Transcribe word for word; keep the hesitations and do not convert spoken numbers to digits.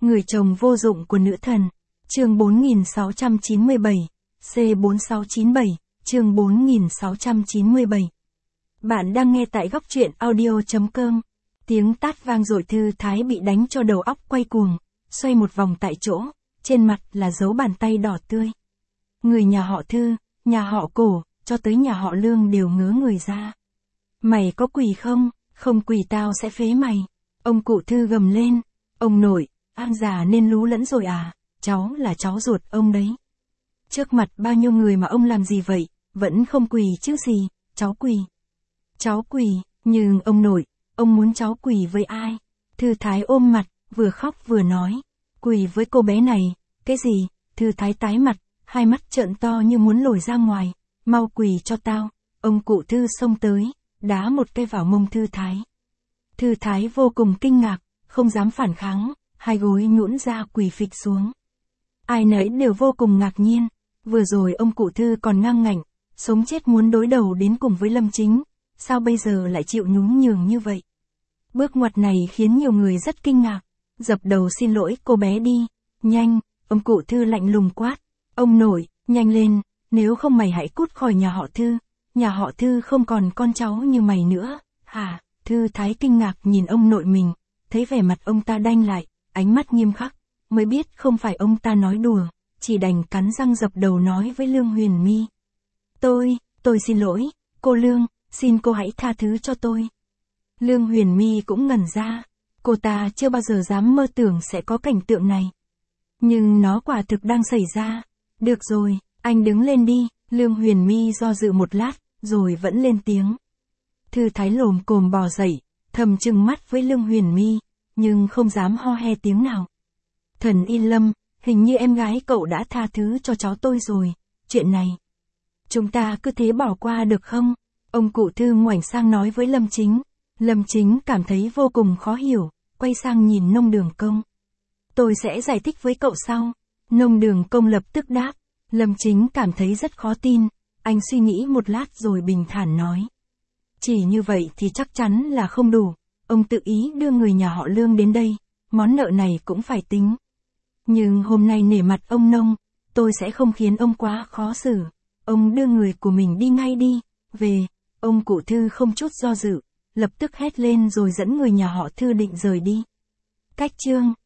Người chồng vô dụng của nữ thần. Chương bốn nghìn sáu trăm chín mươi bảy, C bốn sáu chín bảy, chương bốn nghìn sáu trăm chín mươi bảy. Bạn đang nghe tại góc truyện audio chấm com. Tiếng tát vang dội, Thư Thái bị đánh cho đầu óc quay cuồng, xoay một vòng tại chỗ, trên mặt là dấu bàn tay đỏ tươi. Người nhà họ Thư, nhà họ Cổ, cho tới nhà họ Lương đều ngớ người ra. Mày có quỳ không? Không quỳ tao sẽ phế mày. Ông cụ Thư gầm lên. Ông nội, an già nên lú lẫn rồi à, cháu là cháu ruột ông đấy. Trước mặt bao nhiêu người mà ông làm gì vậy, vẫn không quỳ chứ gì, cháu quỳ. Cháu quỳ, nhưng ông nội, ông muốn cháu quỳ với ai? Thư Thái ôm mặt, vừa khóc vừa nói. Quỳ với cô bé này, cái gì? Thư Thái tái mặt, hai mắt trợn to như muốn lồi ra ngoài. Mau quỳ cho tao. Ông cụ Thư xông tới, đá một cái vào mông Thư Thái. Thư Thái vô cùng kinh ngạc, không dám phản kháng, hai gối nhũn ra quỳ phịch xuống. Ai nấy đều vô cùng ngạc nhiên, vừa rồi ông cụ Thư còn ngang ngạnh, sống chết muốn đối đầu đến cùng với Lâm Chính, sao bây giờ lại chịu nhún nhường như vậy? Bước ngoặt này khiến nhiều người rất kinh ngạc, dập đầu xin lỗi cô bé đi, nhanh, ông cụ Thư lạnh lùng quát, ông nội, nhanh lên, nếu không mày hãy cút khỏi nhà họ Thư, nhà họ Thư không còn con cháu như mày nữa, hả? Thư Thái kinh ngạc nhìn ông nội mình, thấy vẻ mặt ông ta đanh lại, ánh mắt nghiêm khắc, mới biết không phải ông ta nói đùa, chỉ đành cắn răng dập đầu nói với Lương Huyền My. Tôi, tôi xin lỗi, cô Lương, xin cô hãy tha thứ cho tôi. Lương Huyền My cũng ngẩn ra, cô ta chưa bao giờ dám mơ tưởng sẽ có cảnh tượng này. Nhưng nó quả thực đang xảy ra. Được rồi, anh đứng lên đi, Lương Huyền My do dự một lát, rồi vẫn lên tiếng. Thư Thái lồm cồm bò dậy, thầm trừng mắt với Lương Huyền My, nhưng không dám ho he tiếng nào. Thần yên lâm, hình như em gái cậu đã tha thứ cho cháu tôi rồi, chuyện này chúng ta cứ thế bỏ qua được không? Ông cụ Thư ngoảnh sang nói với Lâm Chính. Lâm Chính cảm thấy vô cùng khó hiểu, quay sang nhìn Nông Đường Công. Tôi sẽ giải thích với cậu sau. Nông Đường Công lập tức đáp. Lâm Chính cảm thấy rất khó tin, anh suy nghĩ một lát rồi bình thản nói. Chỉ như vậy thì chắc chắn là không đủ, ông tự ý đưa người nhà họ Lương đến đây, món nợ này cũng phải tính. Nhưng hôm nay nể mặt ông Nông, tôi sẽ không khiến ông quá khó xử, ông đưa người của mình đi ngay đi, về, ông cụ Thư không chút do dự, lập tức hét lên rồi dẫn người nhà họ Thư định rời đi. Cách chương